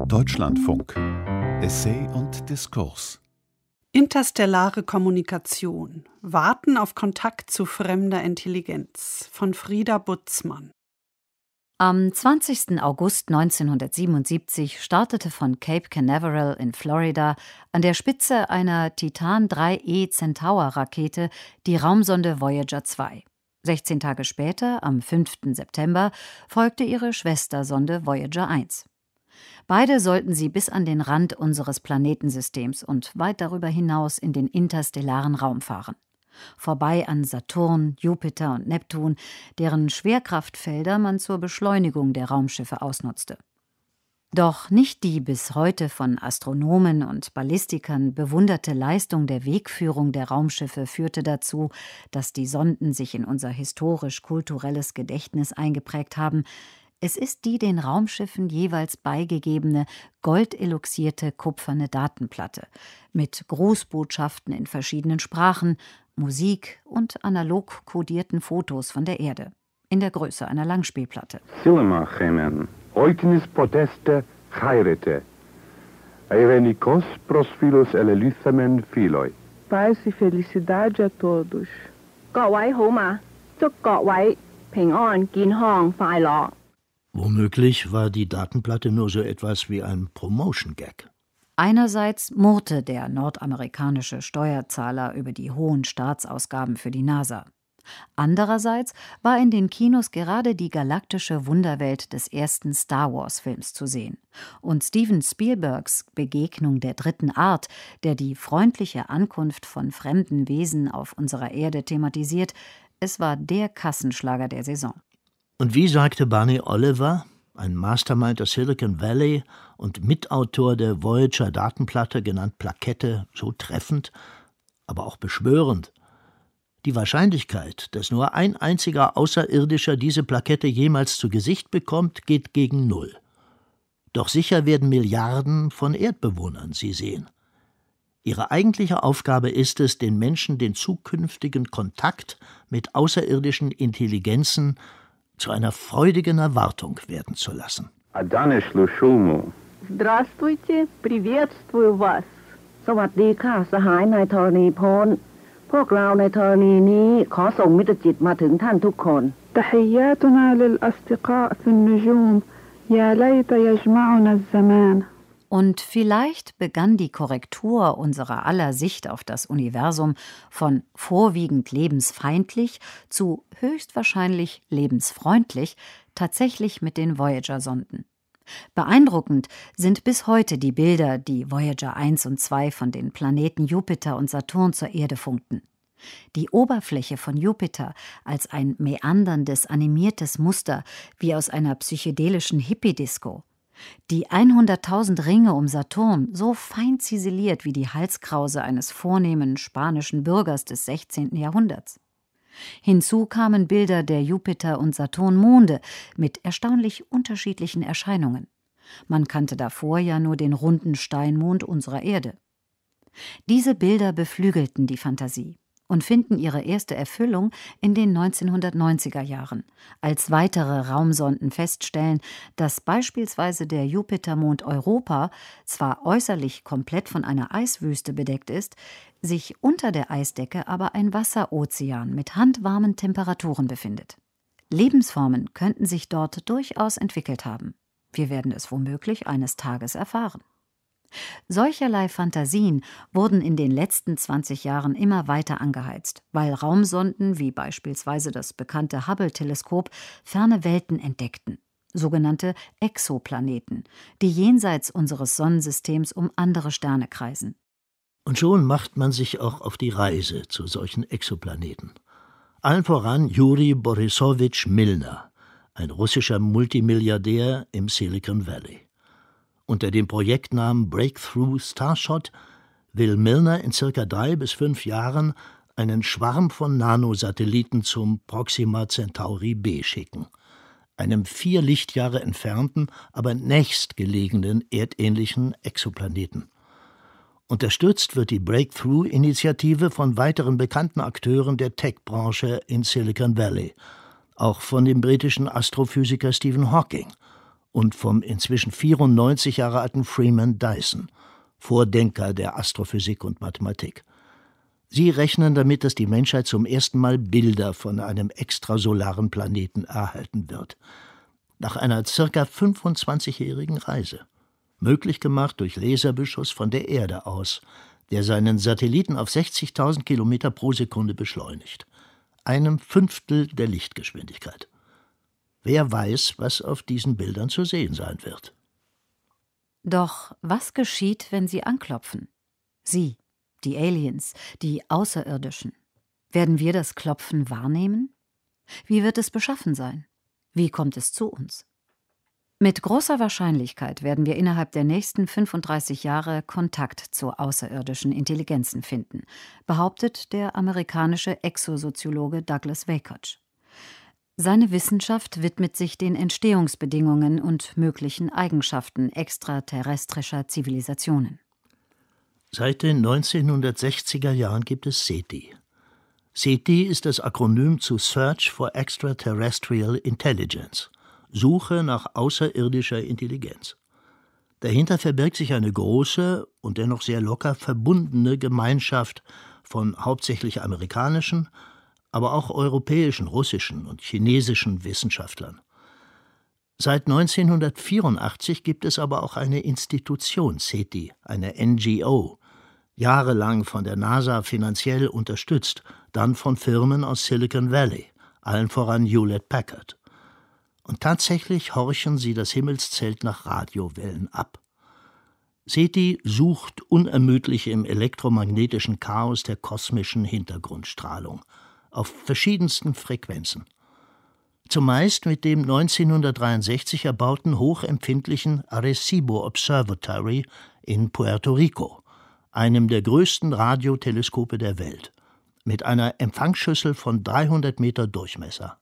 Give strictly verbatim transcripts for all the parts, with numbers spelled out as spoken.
Deutschlandfunk. Essay und Diskurs. Interstellare Kommunikation. Warten auf Kontakt zu fremder Intelligenz von Frieda Butzmann. Am zwanzigsten August neunzehnhundertsiebenundsiebzig startete von Cape Canaveral in Florida an der Spitze einer Titan drei E Centaur-Rakete die Raumsonde Voyager zwei. sechzehn Tage später, am fünften September, folgte ihre Schwestersonde Voyager eins. Beide sollten sie bis an den Rand unseres Planetensystems und weit darüber hinaus in den interstellaren Raum fahren. Vorbei an Saturn, Jupiter und Neptun, deren Schwerkraftfelder man zur Beschleunigung der Raumschiffe ausnutzte. Doch nicht die bis heute von Astronomen und Ballistikern bewunderte Leistung der Wegführung der Raumschiffe führte dazu, dass die Sonden sich in unser historisch-kulturelles Gedächtnis eingeprägt haben. Es ist die den Raumschiffen jeweils beigegebene, goldeluxierte kupferne Datenplatte mit Grußbotschaften in verschiedenen Sprachen, Musik und analog kodierten Fotos von der Erde, in der Größe einer Langspielplatte. Silmachemen, oitinis poteste chairete, eirenikos prosphilus elelythamen philoi. Paz e felicidade a todos. 各位好嘛，祝各位平安健康快樂. Womöglich war die Datenplatte nur so etwas wie ein Promotion-Gag. Einerseits murrte der nordamerikanische Steuerzahler über die hohen Staatsausgaben für die NASA. Andererseits war in den Kinos gerade die galaktische Wunderwelt des ersten Star-Wars-Films zu sehen. Und Steven Spielbergs Begegnung der dritten Art, der die freundliche Ankunft von fremden Wesen auf unserer Erde thematisiert, es war der Kassenschlager der Saison. Und wie sagte Barney Oliver, ein Mastermind der Silicon Valley und Mitautor der Voyager-Datenplatte, genannt Plakette, so treffend, aber auch beschwörend: Die Wahrscheinlichkeit, dass nur ein einziger Außerirdischer diese Plakette jemals zu Gesicht bekommt, geht gegen Null. Doch sicher werden Milliarden von Erdbewohnern sie sehen. Ihre eigentliche Aufgabe ist es, den Menschen den zukünftigen Kontakt mit außerirdischen Intelligenzen zu einer freudigen Erwartung werden zu lassen. Adanishlu Shulmu. Здравствуйте, приветствую вас. สวัสดีค่ะสหายนายธรณีพลพวกเราในธรณีนี้ขอส่งมิตรจิตมาถึงท่านทุกคน تحياتنا للأصدقاء في النجوم يا ليت يجمعنا الزمان. Und vielleicht begann die Korrektur unserer aller Sicht auf das Universum von vorwiegend lebensfeindlich zu höchstwahrscheinlich lebensfreundlich tatsächlich mit den Voyager-Sonden. Beeindruckend sind bis heute die Bilder, die Voyager eins und zwei von den Planeten Jupiter und Saturn zur Erde funkten. Die Oberfläche von Jupiter als ein meanderndes, animiertes Muster wie aus einer psychedelischen Hippie-Disco. Die hunderttausend Ringe um Saturn, so fein ziseliert wie die Halskrause eines vornehmen spanischen Bürgers des sechzehnten Jahrhunderts. Hinzu kamen Bilder der Jupiter- und Saturn-Monde mit erstaunlich unterschiedlichen Erscheinungen. Man kannte davor ja nur den runden Steinmond unserer Erde. Diese Bilder beflügelten die Fantasie und finden ihre erste Erfüllung in den neunzehnhundertneunziger Jahren, als weitere Raumsonden feststellen, dass beispielsweise der Jupitermond Europa zwar äußerlich komplett von einer Eiswüste bedeckt ist, sich unter der Eisdecke aber ein Wasserozean mit handwarmen Temperaturen befindet. Lebensformen könnten sich dort durchaus entwickelt haben. Wir werden es womöglich eines Tages erfahren. Solcherlei Fantasien wurden in den letzten zwanzig Jahren immer weiter angeheizt, weil Raumsonden wie beispielsweise das bekannte Hubble-Teleskop ferne Welten entdeckten, sogenannte Exoplaneten, die jenseits unseres Sonnensystems um andere Sterne kreisen. Und schon macht man sich auch auf die Reise zu solchen Exoplaneten. Allen voran Juri Borisowitsch Milner, ein russischer Multimilliardär im Silicon Valley. Unter dem Projektnamen Breakthrough Starshot will Milner in circa drei bis fünf Jahren einen Schwarm von Nanosatelliten zum Proxima Centauri b schicken, einem vier Lichtjahre entfernten, aber nächstgelegenen erdähnlichen Exoplaneten. Unterstützt wird die Breakthrough-Initiative von weiteren bekannten Akteuren der Tech-Branche in Silicon Valley, auch von dem britischen Astrophysiker Stephen Hawking und vom inzwischen vierundneunzig Jahre alten Freeman Dyson, Vordenker der Astrophysik und Mathematik. Sie rechnen damit, dass die Menschheit zum ersten Mal Bilder von einem extrasolaren Planeten erhalten wird. Nach einer circa fünfundzwanzigjährigen Reise. Möglich gemacht durch Laserbeschuss von der Erde aus, der seinen Satelliten auf sechzigtausend Kilometer pro Sekunde beschleunigt. Einem Fünftel der Lichtgeschwindigkeit. Wer weiß, was auf diesen Bildern zu sehen sein wird. Doch was geschieht, wenn sie anklopfen? Sie, die Aliens, die Außerirdischen. Werden wir das Klopfen wahrnehmen? Wie wird es beschaffen sein? Wie kommt es zu uns? Mit großer Wahrscheinlichkeit werden wir innerhalb der nächsten fünfunddreißig Jahre Kontakt zu außerirdischen Intelligenzen finden, behauptet der amerikanische Exosoziologe Douglas Vakoch. Seine Wissenschaft widmet sich den Entstehungsbedingungen und möglichen Eigenschaften extraterrestrischer Zivilisationen. Seit den neunzehnhundertsechziger Jahren gibt es SETI. SETI ist das Akronym zu Search for Extraterrestrial Intelligence, Suche nach außerirdischer Intelligenz. Dahinter verbirgt sich eine große und dennoch sehr locker verbundene Gemeinschaft von hauptsächlich amerikanischen, aber auch europäischen, russischen und chinesischen Wissenschaftlern. Seit neunzehnhundertvierundachtzig gibt es aber auch eine Institution SETI, eine N G O, jahrelang von der NASA finanziell unterstützt, dann von Firmen aus Silicon Valley, allen voran Hewlett-Packard. Und tatsächlich horchen sie das Himmelszelt nach Radiowellen ab. SETI sucht unermüdlich im elektromagnetischen Chaos der kosmischen Hintergrundstrahlung, auf verschiedensten Frequenzen. Zumeist mit dem neunzehnhundertdreiundsechzig erbauten hochempfindlichen Arecibo Observatory in Puerto Rico, einem der größten Radioteleskope der Welt, mit einer Empfangsschüssel von dreihundert Meter Durchmesser.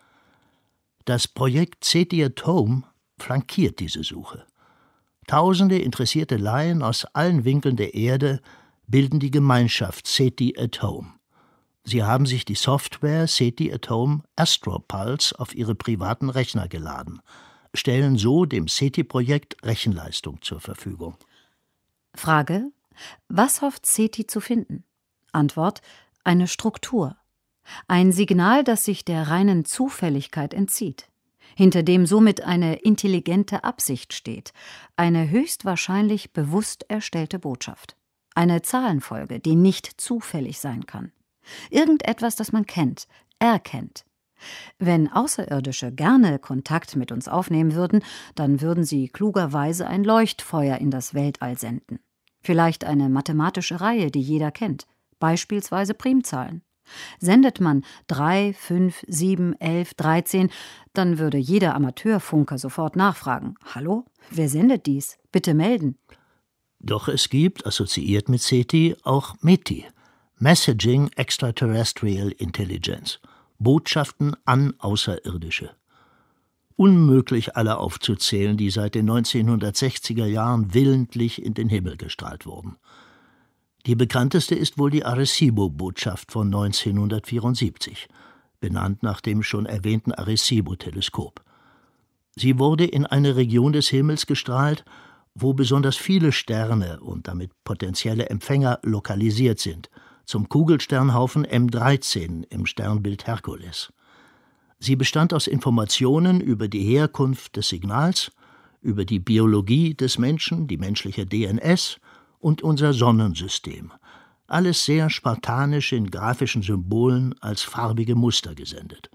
Das Projekt SETI at Home flankiert diese Suche. Tausende interessierte Laien aus allen Winkeln der Erde bilden die Gemeinschaft SETI at Home. Sie haben sich die Software SETI at Home AstroPulse auf ihre privaten Rechner geladen, stellen so dem SETI-Projekt Rechenleistung zur Verfügung. Frage: Was hofft SETI zu finden? Antwort: Eine Struktur. Ein Signal, das sich der reinen Zufälligkeit entzieht, hinter dem somit eine intelligente Absicht steht, eine höchstwahrscheinlich bewusst erstellte Botschaft. Eine Zahlenfolge, die nicht zufällig sein kann. Irgendetwas, das man kennt, erkennt. Wenn Außerirdische gerne Kontakt mit uns aufnehmen würden, dann würden sie klugerweise ein Leuchtfeuer in das Weltall senden. Vielleicht eine mathematische Reihe, die jeder kennt, beispielsweise Primzahlen. Sendet man drei, fünf, sieben, elf, dreizehn, dann würde jeder Amateurfunker sofort nachfragen: Hallo, wer sendet dies? Bitte melden. Doch es gibt, assoziiert mit SETI, auch METI, Messaging Extraterrestrial Intelligence, Botschaften an Außerirdische. Unmöglich alle aufzuzählen, die seit den neunzehnhundertsechziger Jahren willentlich in den Himmel gestrahlt wurden. Die bekannteste ist wohl die Arecibo-Botschaft von neunzehnhundertvierundsiebzig, benannt nach dem schon erwähnten Arecibo-Teleskop. Sie wurde in eine Region des Himmels gestrahlt, wo besonders viele Sterne und damit potenzielle Empfänger lokalisiert sind, zum Kugelsternhaufen M dreizehn im Sternbild Herkules. Sie bestand aus Informationen über die Herkunft des Signals, über die Biologie des Menschen, die menschliche D N S und unser Sonnensystem. Alles sehr spartanisch in grafischen Symbolen als farbige Muster gesendet.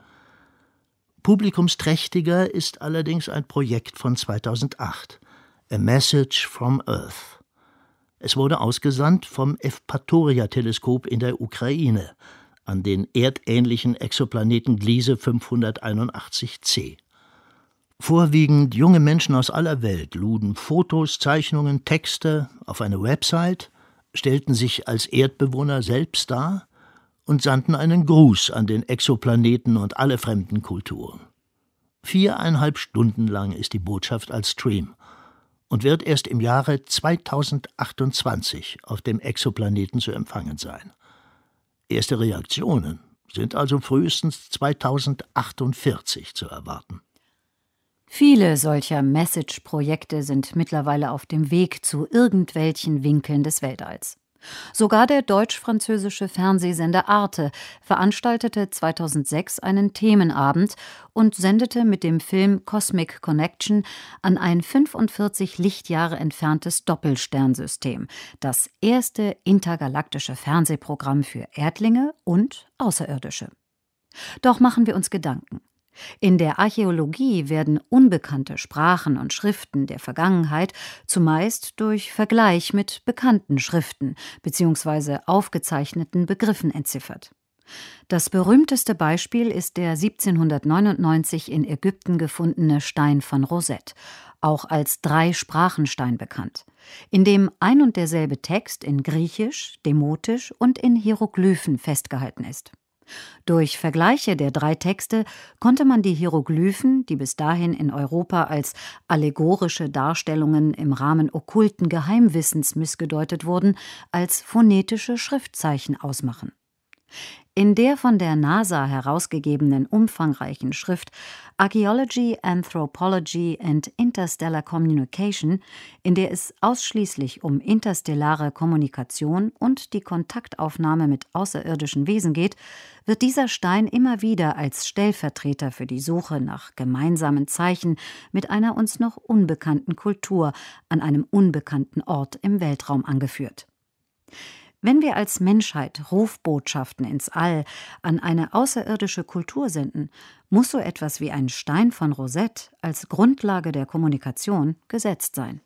Publikumsträchtiger ist allerdings ein Projekt von zweitausendacht, A Message from Earth. Es wurde ausgesandt vom Evpatoria-Teleskop in der Ukraine an den erdähnlichen Exoplaneten Gliese fünfhunderteinundachtzig c. Vorwiegend junge Menschen aus aller Welt luden Fotos, Zeichnungen, Texte auf eine Website, stellten sich als Erdbewohner selbst dar und sandten einen Gruß an den Exoplaneten und alle fremden Kulturen. Viereinhalb Stunden lang ist die Botschaft als Stream und wird erst im Jahre zweitausendachtundzwanzig auf dem Exoplaneten zu empfangen sein. Erste Reaktionen sind also frühestens zweitausendachtundvierzig zu erwarten. Viele solcher Message-Projekte sind mittlerweile auf dem Weg zu irgendwelchen Winkeln des Weltalls. Sogar der deutsch-französische Fernsehsender Arte veranstaltete zweitausendsechs einen Themenabend und sendete mit dem Film Cosmic Connection an ein fünfundvierzig Lichtjahre entferntes Doppelsternsystem, das erste intergalaktische Fernsehprogramm für Erdlinge und Außerirdische. Doch machen wir uns Gedanken. In der Archäologie werden unbekannte Sprachen und Schriften der Vergangenheit zumeist durch Vergleich mit bekannten Schriften bzw. aufgezeichneten Begriffen entziffert. Das berühmteste Beispiel ist der siebzehnhundertneunundneunzig in Ägypten gefundene Stein von Rosette, auch als Drei-Sprachenstein bekannt, in dem ein und derselbe Text in Griechisch, Demotisch und in Hieroglyphen festgehalten ist. Durch Vergleiche der drei Texte konnte man die Hieroglyphen, die bis dahin in Europa als allegorische Darstellungen im Rahmen okkulten Geheimwissens missgedeutet wurden, als phonetische Schriftzeichen ausmachen. In der von der NASA herausgegebenen umfangreichen Schrift Archaeology, Anthropology and Interstellar Communication, in der es ausschließlich um interstellare Kommunikation und die Kontaktaufnahme mit außerirdischen Wesen geht, wird dieser Stein immer wieder als Stellvertreter für die Suche nach gemeinsamen Zeichen mit einer uns noch unbekannten Kultur an einem unbekannten Ort im Weltraum angeführt. Wenn wir als Menschheit Rufbotschaften ins All an eine außerirdische Kultur senden, muss so etwas wie ein Stein von Rosette als Grundlage der Kommunikation gesetzt sein.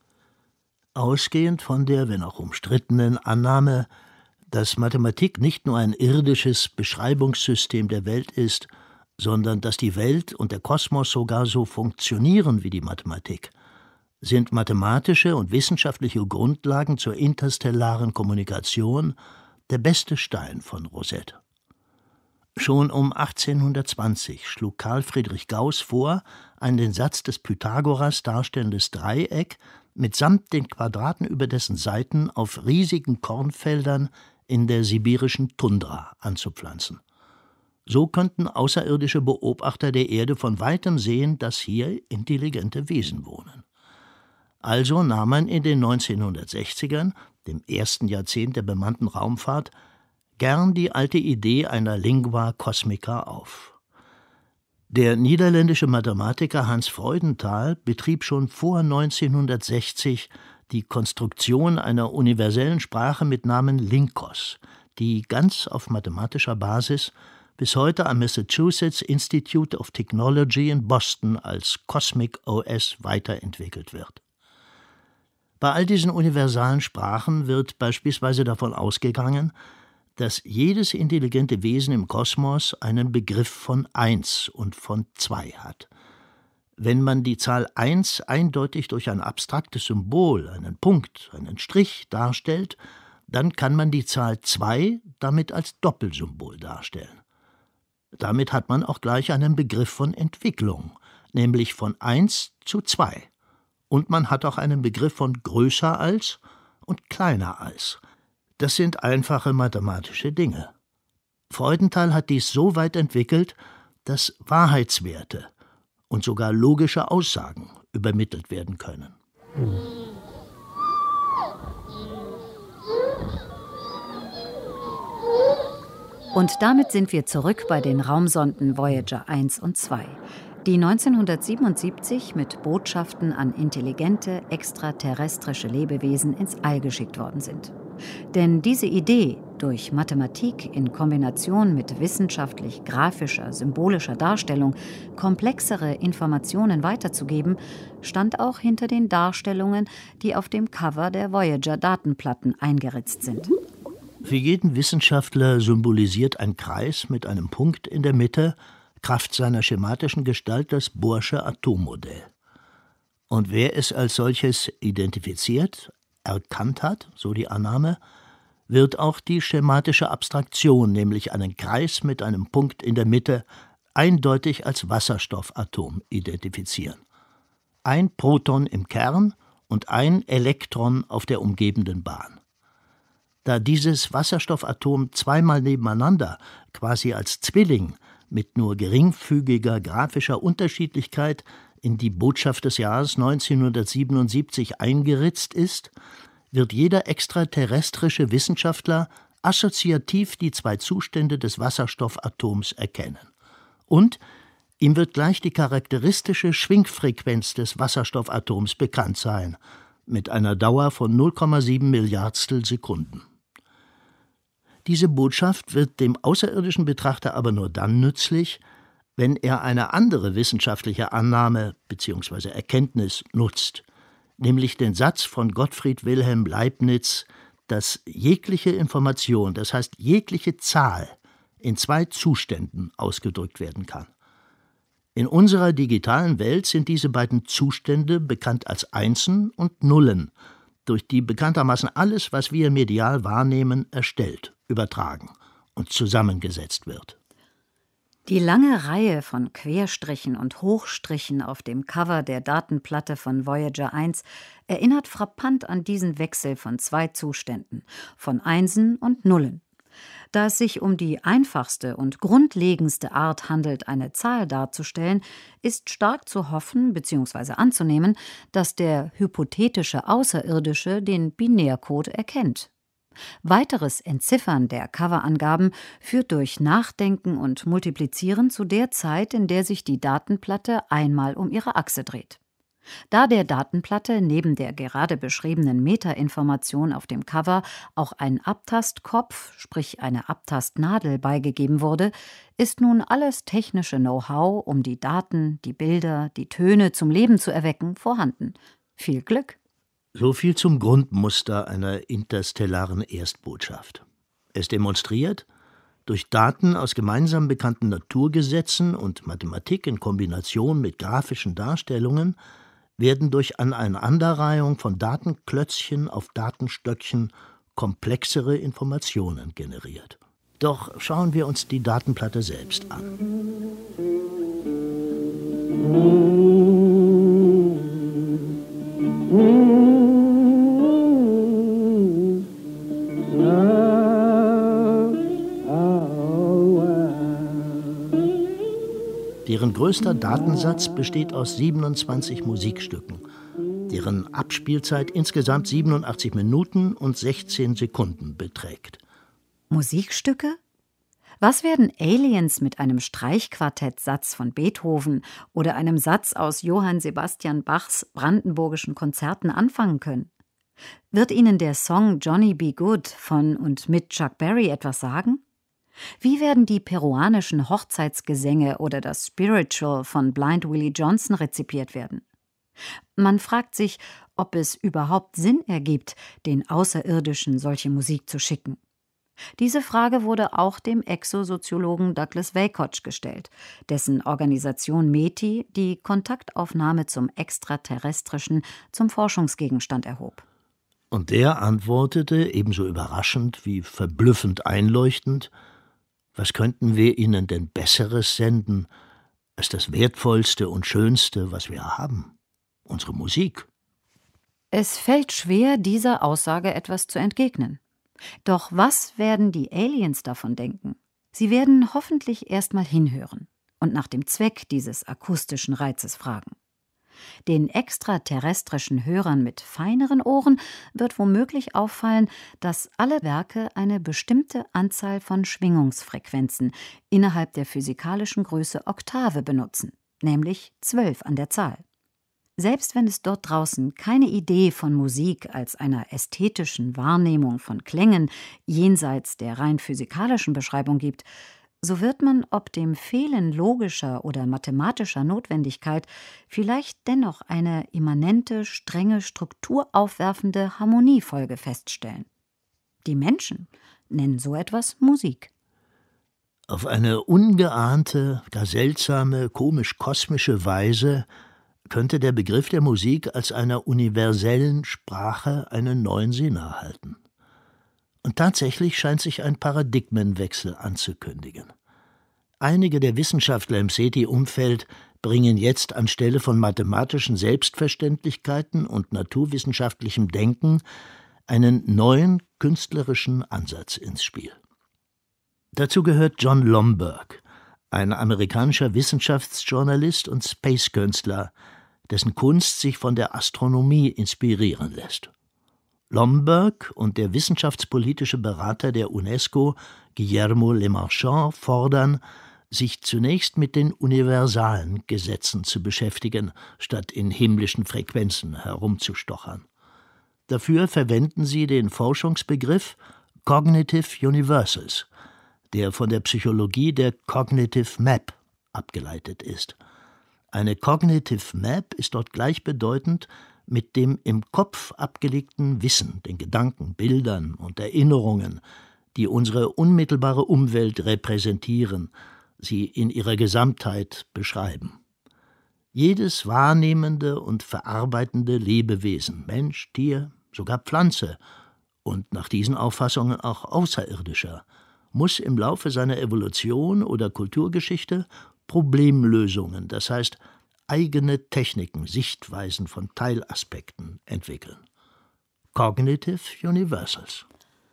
Ausgehend von der, wenn auch umstrittenen, Annahme, dass Mathematik nicht nur ein irdisches Beschreibungssystem der Welt ist, sondern dass die Welt und der Kosmos sogar so funktionieren wie die Mathematik, sind mathematische und wissenschaftliche Grundlagen zur interstellaren Kommunikation der beste Stein von Rosette. Schon um achtzehnhundertzwanzig schlug Carl Friedrich Gauß vor, ein den Satz des Pythagoras darstellendes Dreieck mitsamt den Quadraten über dessen Seiten auf riesigen Kornfeldern in der sibirischen Tundra anzupflanzen. So könnten außerirdische Beobachter der Erde von weitem sehen, dass hier intelligente Wesen wohnen. Also nahm man in den neunzehnhundertsechzigern, dem ersten Jahrzehnt der bemannten Raumfahrt, gern die alte Idee einer Lingua Cosmica auf. Der niederländische Mathematiker Hans Freudenthal betrieb schon vor neunzehnhundertsechzig die Konstruktion einer universellen Sprache mit Namen Linkos, die ganz auf mathematischer Basis bis heute am Massachusetts Institute of Technology in Boston als Cosmic O S weiterentwickelt wird. Bei all diesen universalen Sprachen wird beispielsweise davon ausgegangen, dass jedes intelligente Wesen im Kosmos einen Begriff von eins und von zwei hat. Wenn man die Zahl eins eindeutig durch ein abstraktes Symbol, einen Punkt, einen Strich darstellt, dann kann man die Zahl zwei damit als Doppelsymbol darstellen. Damit hat man auch gleich einen Begriff von Entwicklung, nämlich von eins zu zwei. Und man hat auch einen Begriff von größer als und kleiner als. Das sind einfache mathematische Dinge. Freudenthal hat dies so weit entwickelt, dass Wahrheitswerte und sogar logische Aussagen übermittelt werden können. Und damit sind wir zurück bei den Raumsonden Voyager eins und zwei, die neunzehnhundertsiebenundsiebzig mit Botschaften an intelligente, extraterrestrische Lebewesen ins All geschickt worden sind. Denn diese Idee, durch Mathematik in Kombination mit wissenschaftlich-grafischer, symbolischer Darstellung komplexere Informationen weiterzugeben, stand auch hinter den Darstellungen, die auf dem Cover der Voyager-Datenplatten eingeritzt sind. Für jeden Wissenschaftler symbolisiert ein Kreis mit einem Punkt in der Mitte Kraft seiner schematischen Gestalt das Bohrsche Atommodell. Und wer es als solches identifiziert, erkannt hat, so die Annahme, wird auch die schematische Abstraktion, nämlich einen Kreis mit einem Punkt in der Mitte, eindeutig als Wasserstoffatom identifizieren. Ein Proton im Kern und ein Elektron auf der umgebenden Bahn. Da dieses Wasserstoffatom zweimal nebeneinander, quasi als Zwilling, mit nur geringfügiger grafischer Unterschiedlichkeit in die Botschaft des Jahres neunzehnhundertsiebenundsiebzig eingeritzt ist, wird jeder extraterrestrische Wissenschaftler assoziativ die zwei Zustände des Wasserstoffatoms erkennen. Und ihm wird gleich die charakteristische Schwingfrequenz des Wasserstoffatoms bekannt sein, mit einer Dauer von null Komma sieben Milliardstel Sekunden. Diese Botschaft wird dem außerirdischen Betrachter aber nur dann nützlich, wenn er eine andere wissenschaftliche Annahme bzw. Erkenntnis nutzt, nämlich den Satz von Gottfried Wilhelm Leibniz, dass jegliche Information, das heißt jegliche Zahl, in zwei Zuständen ausgedrückt werden kann. In unserer digitalen Welt sind diese beiden Zustände bekannt als Einsen und Nullen, durch die bekanntermaßen alles, was wir medial wahrnehmen, erstellt, übertragen und zusammengesetzt wird. Die lange Reihe von Querstrichen und Hochstrichen auf dem Cover der Datenplatte von Voyager eins erinnert frappant an diesen Wechsel von zwei Zuständen, von Einsen und Nullen. Da es sich um die einfachste und grundlegendste Art handelt, eine Zahl darzustellen, ist stark zu hoffen bzw. anzunehmen, dass der hypothetische Außerirdische den Binärcode erkennt. Weiteres Entziffern der Coverangaben führt durch Nachdenken und Multiplizieren zu der Zeit, in der sich die Datenplatte einmal um ihre Achse dreht. Da der Datenplatte neben der gerade beschriebenen Metainformation auf dem Cover auch ein Abtastkopf, sprich eine Abtastnadel, beigegeben wurde, ist nun alles technische Know-how, um die Daten, die Bilder, die Töne zum Leben zu erwecken, vorhanden. Viel Glück! So viel zum Grundmuster einer interstellaren Erstbotschaft. Es demonstriert, durch Daten aus gemeinsam bekannten Naturgesetzen und Mathematik in Kombination mit grafischen Darstellungen werden durch Aneinanderreihung von Datenklötzchen auf Datenstöckchen komplexere Informationen generiert. Doch schauen wir uns die Datenplatte selbst an. Deren größter Datensatz besteht aus siebenundzwanzig Musikstücken, deren Abspielzeit insgesamt siebenundachtzig Minuten und sechzehn Sekunden beträgt. Musikstücke? Was werden Aliens mit einem Streichquartettsatz von Beethoven oder einem Satz aus Johann Sebastian Bachs brandenburgischen Konzerten anfangen können? Wird ihnen der Song Johnny B. Good von und mit Chuck Berry etwas sagen? Wie werden die peruanischen Hochzeitsgesänge oder das Spiritual von Blind Willie Johnson rezipiert werden? Man fragt sich, ob es überhaupt Sinn ergibt, den Außerirdischen solche Musik zu schicken. Diese Frage wurde auch dem Exosoziologen Douglas Vakoch gestellt, dessen Organisation METI die Kontaktaufnahme zum Extraterrestrischen zum Forschungsgegenstand erhob. Und der antwortete, ebenso überraschend wie verblüffend einleuchtend: Was könnten wir ihnen denn Besseres senden als das Wertvollste und Schönste, was wir haben? Unsere Musik. Es fällt schwer, dieser Aussage etwas zu entgegnen. Doch was werden die Aliens davon denken? Sie werden hoffentlich erst mal hinhören und nach dem Zweck dieses akustischen Reizes fragen. Den extraterrestrischen Hörern mit feineren Ohren wird womöglich auffallen, dass alle Werke eine bestimmte Anzahl von Schwingungsfrequenzen innerhalb der physikalischen Größe Oktave benutzen, nämlich zwölf an der Zahl. Selbst wenn es dort draußen keine Idee von Musik als einer ästhetischen Wahrnehmung von Klängen jenseits der rein physikalischen Beschreibung gibt, so wird man ob dem Fehlen logischer oder mathematischer Notwendigkeit vielleicht dennoch eine immanente, strenge, strukturaufwerfende Harmoniefolge feststellen. Die Menschen nennen so etwas Musik. Auf eine ungeahnte, gar seltsame, komisch-kosmische Weise könnte der Begriff der Musik als einer universellen Sprache einen neuen Sinn erhalten. Und tatsächlich scheint sich ein Paradigmenwechsel anzukündigen. Einige der Wissenschaftler im SETI-Umfeld bringen jetzt anstelle von mathematischen Selbstverständlichkeiten und naturwissenschaftlichem Denken einen neuen künstlerischen Ansatz ins Spiel. Dazu gehört John Lomberg, ein amerikanischer Wissenschaftsjournalist und Space-Künstler, dessen Kunst sich von der Astronomie inspirieren lässt. Lomberg und der wissenschaftspolitische Berater der UNESCO, Guillermo Lemarchand, fordern, sich zunächst mit den universalen Gesetzen zu beschäftigen, statt in himmlischen Frequenzen herumzustochern. Dafür verwenden sie den Forschungsbegriff Cognitive Universals, der von der Psychologie der Cognitive Map abgeleitet ist. Eine Cognitive Map ist dort gleichbedeutend mit dem im Kopf abgelegten Wissen, den Gedanken, Bildern und Erinnerungen, die unsere unmittelbare Umwelt repräsentieren, sie in ihrer Gesamtheit beschreiben. Jedes wahrnehmende und verarbeitende Lebewesen, Mensch, Tier, sogar Pflanze und nach diesen Auffassungen auch Außerirdischer, muss im Laufe seiner Evolution oder Kulturgeschichte Problemlösungen, das heißt eigene Techniken, Sichtweisen von Teilaspekten entwickeln. Cognitive Universals.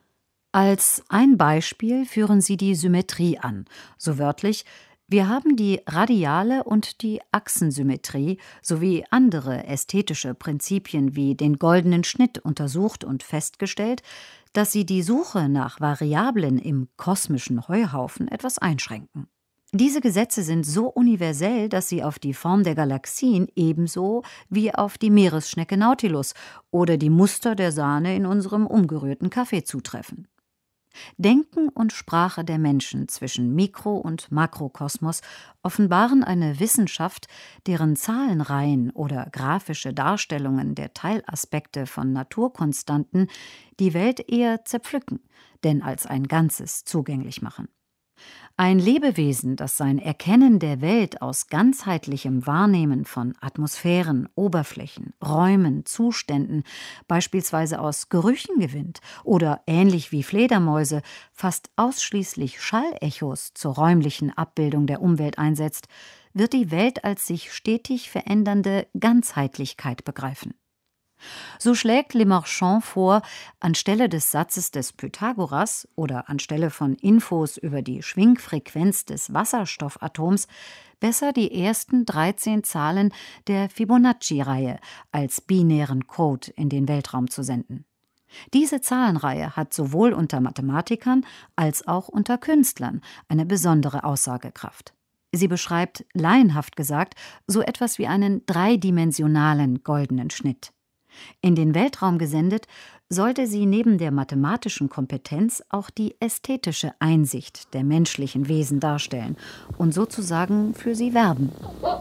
Als ein Beispiel führen sie die Symmetrie an, so wörtlich: Wir haben die radiale und die Achsensymmetrie sowie andere ästhetische Prinzipien wie den goldenen Schnitt untersucht und festgestellt, dass sie die Suche nach Variablen im kosmischen Heuhaufen etwas einschränken. Diese Gesetze sind so universell, dass sie auf die Form der Galaxien ebenso wie auf die Meeresschnecke Nautilus oder die Muster der Sahne in unserem umgerührten Kaffee zutreffen. Denken und Sprache der Menschen zwischen Mikro- und Makrokosmos offenbaren eine Wissenschaft, deren Zahlenreihen oder grafische Darstellungen der Teilaspekte von Naturkonstanten die Welt eher zerpflücken, denn als ein Ganzes zugänglich machen. Ein Lebewesen, das sein Erkennen der Welt aus ganzheitlichem Wahrnehmen von Atmosphären, Oberflächen, Räumen, Zuständen, beispielsweise aus Gerüchen gewinnt oder ähnlich wie Fledermäuse fast ausschließlich Schallechos zur räumlichen Abbildung der Umwelt einsetzt, wird die Welt als sich stetig verändernde Ganzheitlichkeit begreifen. So schlägt Lemarchand vor, anstelle des Satzes des Pythagoras oder anstelle von Infos über die Schwingfrequenz des Wasserstoffatoms besser die ersten dreizehn Zahlen der Fibonacci-Reihe als binären Code in den Weltraum zu senden. Diese Zahlenreihe hat sowohl unter Mathematikern als auch unter Künstlern eine besondere Aussagekraft. Sie beschreibt, laienhaft gesagt, so etwas wie einen dreidimensionalen goldenen Schnitt. In den Weltraum gesendet, sollte sie neben der mathematischen Kompetenz auch die ästhetische Einsicht der menschlichen Wesen darstellen und sozusagen für sie werben.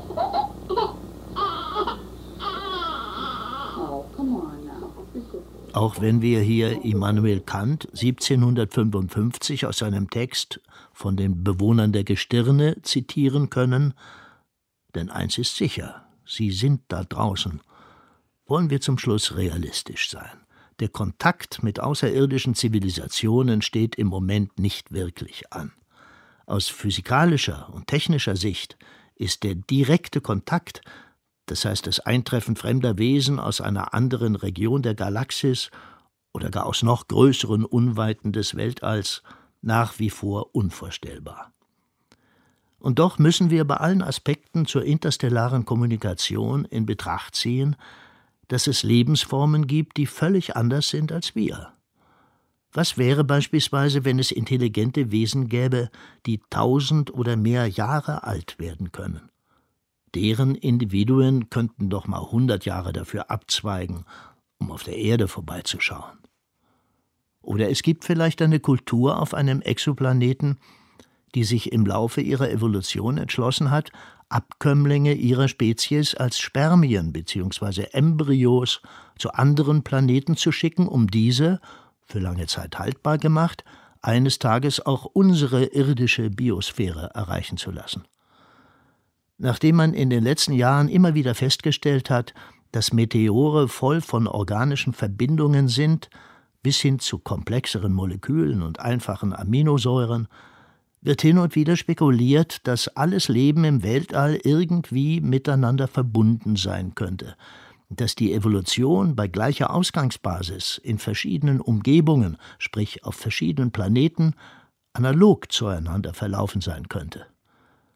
Auch wenn wir hier Immanuel Kant siebzehnhundertfünfundfünfzig aus seinem Text von den Bewohnern der Gestirne zitieren können, denn eins ist sicher, sie sind da draußen, wollen wir zum Schluss realistisch sein. Der Kontakt mit außerirdischen Zivilisationen steht im Moment nicht wirklich an. Aus physikalischer und technischer Sicht ist der direkte Kontakt, das heißt das Eintreffen fremder Wesen aus einer anderen Region der Galaxis oder gar aus noch größeren Unweiten des Weltalls, nach wie vor unvorstellbar. Und doch müssen wir bei allen Aspekten zur interstellaren Kommunikation in Betracht ziehen, dass es Lebensformen gibt, die völlig anders sind als wir. Was wäre beispielsweise, wenn es intelligente Wesen gäbe, die tausend oder mehr Jahre alt werden können? Deren Individuen könnten doch mal hundert Jahre dafür abzweigen, um auf der Erde vorbeizuschauen. Oder es gibt vielleicht eine Kultur auf einem Exoplaneten, die sich im Laufe ihrer Evolution entschlossen hat, Abkömmlinge ihrer Spezies als Spermien bzw. Embryos zu anderen Planeten zu schicken, um diese, für lange Zeit haltbar gemacht, eines Tages auch unsere irdische Biosphäre erreichen zu lassen. Nachdem man in den letzten Jahren immer wieder festgestellt hat, dass Meteore voll von organischen Verbindungen sind, bis hin zu komplexeren Molekülen und einfachen Aminosäuren, wird hin und wieder spekuliert, dass alles Leben im Weltall irgendwie miteinander verbunden sein könnte, dass die Evolution bei gleicher Ausgangsbasis in verschiedenen Umgebungen, sprich auf verschiedenen Planeten, analog zueinander verlaufen sein könnte.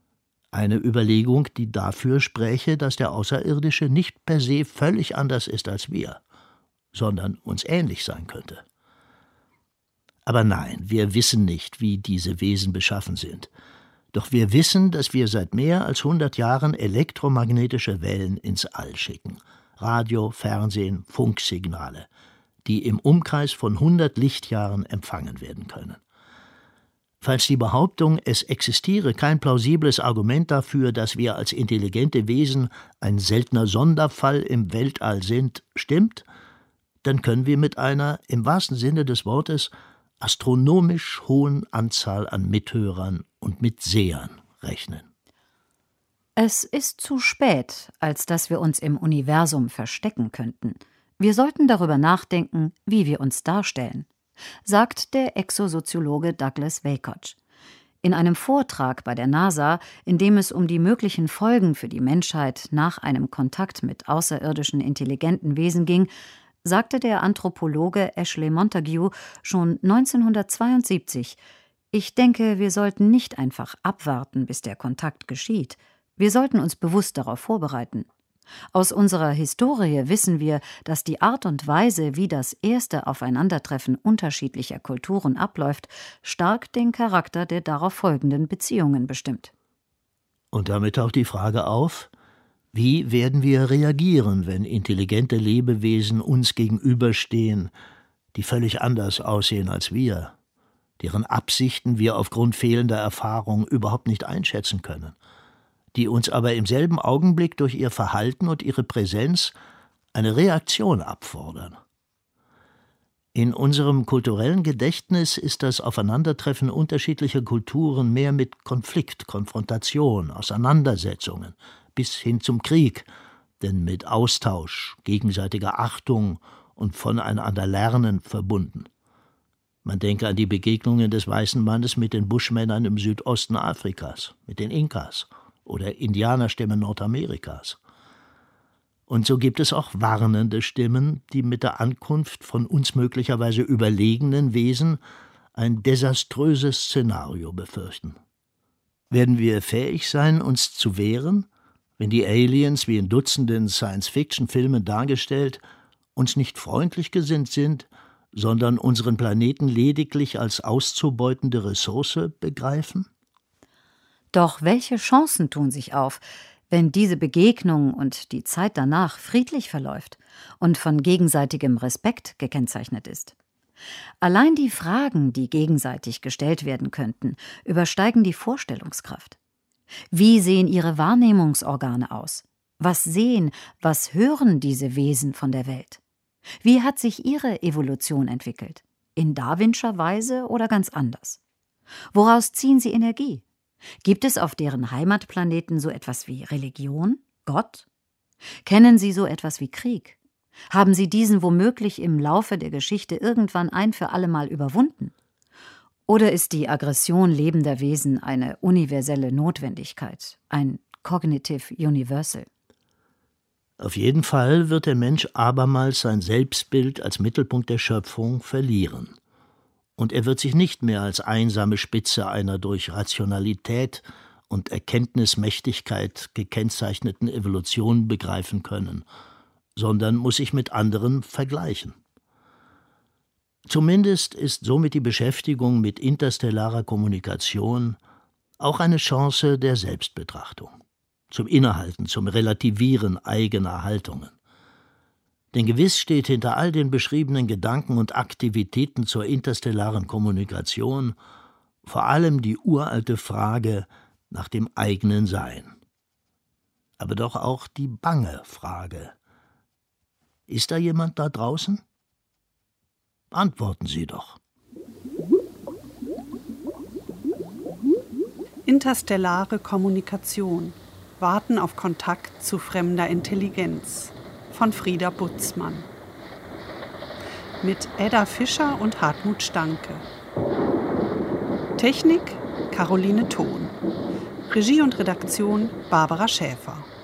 Eine Überlegung, die dafür spräche, dass der Außerirdische nicht per se völlig anders ist als wir, sondern uns ähnlich sein könnte. Aber nein, wir wissen nicht, wie diese Wesen beschaffen sind. Doch wir wissen, dass wir seit mehr als hundert Jahren elektromagnetische Wellen ins All schicken. Radio, Fernsehen, Funksignale, die im Umkreis von hundert Lichtjahren empfangen werden können. Falls die Behauptung, es existiere kein plausibles Argument dafür, dass wir als intelligente Wesen ein seltener Sonderfall im Weltall sind, stimmt, dann können wir mit einer, im wahrsten Sinne des Wortes, astronomisch hohen Anzahl an Mithörern und Mitsehern rechnen. Es ist zu spät, als dass wir uns im Universum verstecken könnten. Wir sollten darüber nachdenken, wie wir uns darstellen, sagt der Exosoziologe Douglas Vakoch. In einem Vortrag bei der NASA, in dem es um die möglichen Folgen für die Menschheit nach einem Kontakt mit außerirdischen intelligenten Wesen ging, sagte der Anthropologe Ashley Montague schon neunzehnhundertzweiundsiebzig: Ich denke, wir sollten nicht einfach abwarten, bis der Kontakt geschieht. Wir sollten uns bewusst darauf vorbereiten. Aus unserer Historie wissen wir, dass die Art und Weise, wie das erste Aufeinandertreffen unterschiedlicher Kulturen abläuft, stark den Charakter der darauf folgenden Beziehungen bestimmt. Und damit taucht die Frage auf: Wie werden wir reagieren, wenn intelligente Lebewesen uns gegenüberstehen, die völlig anders aussehen als wir, deren Absichten wir aufgrund fehlender Erfahrung überhaupt nicht einschätzen können, die uns aber im selben Augenblick durch ihr Verhalten und ihre Präsenz eine Reaktion abfordern? In unserem kulturellen Gedächtnis ist das Aufeinandertreffen unterschiedlicher Kulturen mehr mit Konflikt, Konfrontation, Auseinandersetzungen bis hin zum Krieg, denn mit Austausch, gegenseitiger Achtung und voneinander Lernen verbunden. Man denke an die Begegnungen des weißen Mannes mit den Buschmännern im Südosten Afrikas, mit den Inkas oder Indianerstämmen Nordamerikas. Und so gibt es auch warnende Stimmen, die mit der Ankunft von uns möglicherweise überlegenen Wesen ein desaströses Szenario befürchten. Werden wir fähig sein, uns zu wehren, wenn die Aliens, wie in Dutzenden Science-Fiction-Filmen dargestellt, uns nicht freundlich gesinnt sind, sondern unseren Planeten lediglich als auszubeutende Ressource begreifen? Doch welche Chancen tun sich auf, wenn diese Begegnung und die Zeit danach friedlich verläuft und von gegenseitigem Respekt gekennzeichnet ist? Allein die Fragen, die gegenseitig gestellt werden könnten, übersteigen die Vorstellungskraft. Wie sehen ihre Wahrnehmungsorgane aus? Was sehen, was hören diese Wesen von der Welt? Wie hat sich ihre Evolution entwickelt? In darwinscher Weise oder ganz anders? Woraus ziehen sie Energie? Gibt es auf deren Heimatplaneten so etwas wie Religion, Gott? Kennen sie so etwas wie Krieg? Haben sie diesen womöglich im Laufe der Geschichte irgendwann ein für allemal überwunden? Oder ist die Aggression lebender Wesen eine universelle Notwendigkeit, ein Cognitive Universal? Auf jeden Fall wird der Mensch abermals sein Selbstbild als Mittelpunkt der Schöpfung verlieren. Und er wird sich nicht mehr als einsame Spitze einer durch Rationalität und Erkenntnismächtigkeit gekennzeichneten Evolution begreifen können, sondern muss sich mit anderen vergleichen. Zumindest ist somit die Beschäftigung mit interstellarer Kommunikation auch eine Chance der Selbstbetrachtung, zum Innehalten, zum Relativieren eigener Haltungen. Denn gewiss steht hinter all den beschriebenen Gedanken und Aktivitäten zur interstellaren Kommunikation vor allem die uralte Frage nach dem eigenen Sein. Aber doch auch die bange Frage: Ist da jemand da draußen? Antworten Sie doch. Interstellare Kommunikation. Warten auf Kontakt zu fremder Intelligenz. Von Frieda Butzmann. Mit Edda Fischer und Hartmut Stanke. Technik Caroline Thon. Regie und Redaktion Barbara Schäfer.